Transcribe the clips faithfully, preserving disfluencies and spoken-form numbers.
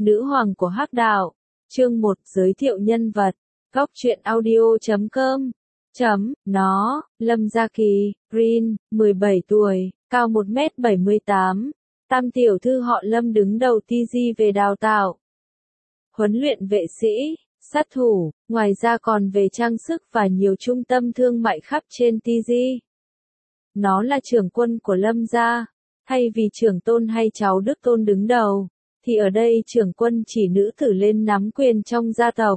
nữ hoàng của hắc đạo. Chương một giới thiệu nhân vật. Góc truyện audio chấm com. Chấm, nó, Lâm Gia Kỳ, Green, mười bảy tuổi, cao một mét bảy mươi tám. Tam tiểu thư họ Lâm đứng đầu tê giê về đào tạo, huấn luyện vệ sĩ, sát thủ, ngoài ra còn về trang sức và nhiều trung tâm thương mại khắp trên tê giê. Nó là trưởng quân của Lâm gia, thay vì trưởng tôn hay cháu Đức Tôn đứng đầu, thì ở đây trưởng quân chỉ nữ tử lên nắm quyền trong gia tộc.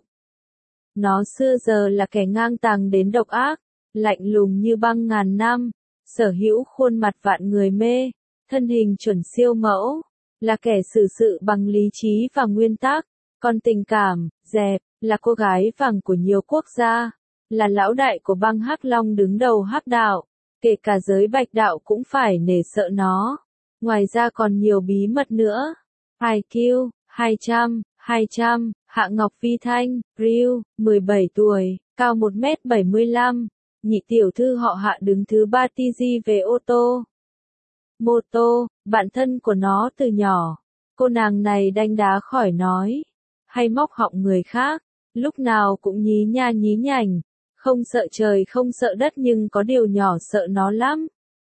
Nó xưa giờ là kẻ ngang tàng đến độc ác, lạnh lùng như băng ngàn năm, sở hữu khuôn mặt vạn người mê, thân hình chuẩn siêu mẫu, là kẻ xử sự bằng lý trí và nguyên tắc, còn tình cảm, dẹp, là cô gái vàng của nhiều quốc gia, là lão đại của băng Hắc Long đứng đầu hắc đạo, kể cả giới bạch đạo cũng phải nể sợ nó. Ngoài ra còn nhiều bí mật nữa. i kiu, hai trăm, hai trăm, Hạ Ngọc Vi Thanh, Ryu, mười bảy tuổi, cao một mét bảy mươi lăm, nhị tiểu thư họ Hạ đứng thứ ba tê giê về ô tô. Mô tô, bạn thân của nó từ nhỏ. Cô nàng này đanh đá khỏi nói, hay móc họng người khác, lúc nào cũng nhí nha nhí nhảnh, không sợ trời không sợ đất nhưng có điều nhỏ sợ nó lắm.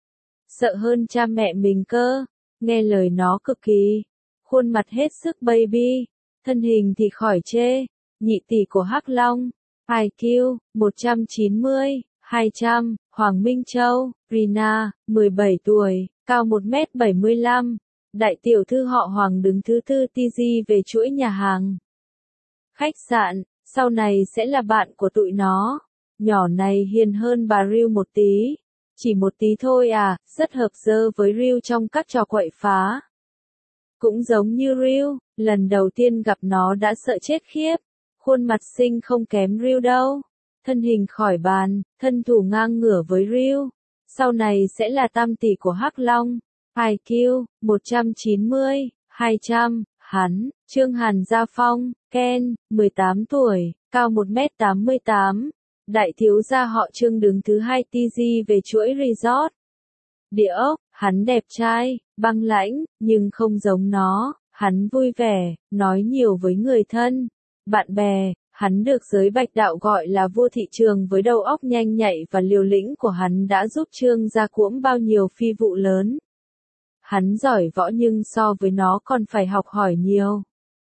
Sợ hơn cha mẹ mình cơ, nghe lời nó cực kỳ, khuôn mặt hết sức baby, thân hình thì khỏi chê, nhị tỷ của Hắc Long, i kiu, một trăm chín mươi, hai trăm, Hoàng Minh Châu, Rina, mười bảy tuổi, cao một mét bảy mươi lăm, đại tiểu thư họ Hoàng đứng thứ tư tê giê về chuỗi nhà hàng. Khách sạn, sau này sẽ là bạn của tụi nó. Nhỏ này hiền hơn bà Ryu một tí. Chỉ một tí thôi à, rất hợp dơ với Ryu trong các trò quậy phá. Cũng giống như Ryu, lần đầu tiên gặp nó đã sợ chết khiếp. Khuôn mặt xinh không kém Ryu đâu. Thân hình khỏi bàn, thân thủ ngang ngửa với Ryu. Sau này sẽ là tam tỷ của Hắc Long. i kiu, một trăm chín mươi, hai trăm, hắn, Trương Hàn Gia Phong, Ken, mười tám tuổi, cao một mét tám mươi tám. Đại thiếu gia họ Trương đứng thứ hai tê giê về chuỗi resort. Địa ốc, hắn đẹp trai, băng lãnh, nhưng không giống nó, hắn vui vẻ, nói nhiều với người thân, bạn bè, hắn được giới bạch đạo gọi là vua thị trường với đầu óc nhanh nhạy và liều lĩnh của hắn đã giúp Trương gia cuỗm bao nhiêu phi vụ lớn. Hắn giỏi võ nhưng so với nó còn phải học hỏi nhiều.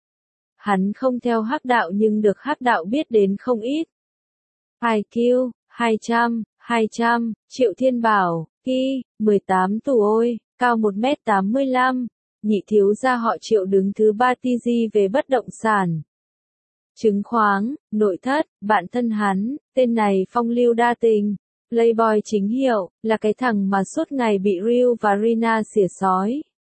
Hắn không theo hắc đạo nhưng được hắc đạo biết đến không ít. i kiu, hai trăm, hai trăm, Triệu Thiên Bảo, Ki, mười tám tuổi, cao một mét tám mươi lăm, nhị thiếu gia họ Triệu đứng thứ ba tê giê về bất động sản. Chứng khoán, nội thất, bạn thân hắn, tên này phong lưu đa tình, playboy chính hiệu, là cái thằng mà suốt ngày bị Ryu và Rina xỉa xói.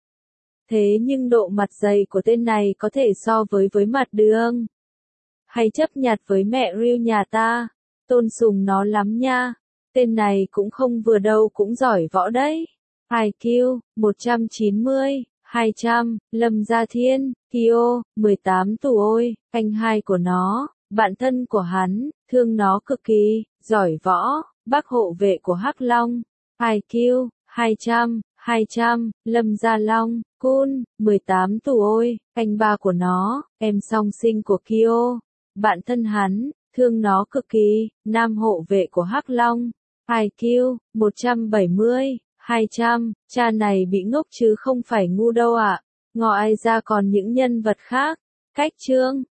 Thế nhưng độ mặt dày của tên này có thể so với với mặt đường. Hay chấp nhặt với mẹ Ryu nhà ta, tôn sùng nó lắm nha. Tên này cũng không vừa đâu cũng giỏi võ đấy. i kiu, một trăm chín mươi, hai trăm, Lâm Gia Thiên, Kyo, mười tám tuổi, anh hai của nó, bạn thân của hắn, thương nó cực kỳ, giỏi võ, bác hộ vệ của Hắc Long. i kiu, hai trăm, hai trăm, Lâm Gia Long, Kun, mười tám tuổi, anh ba của nó, em song sinh của Kyo, bạn thân hắn, thương nó cực kỳ, nam hộ vệ của Hắc Long. i kiu, một trăm bảy mươi, hai trăm, cha này bị ngốc chứ không phải ngu đâu ạ. À. Ngoài ra còn những nhân vật khác. Cách chương,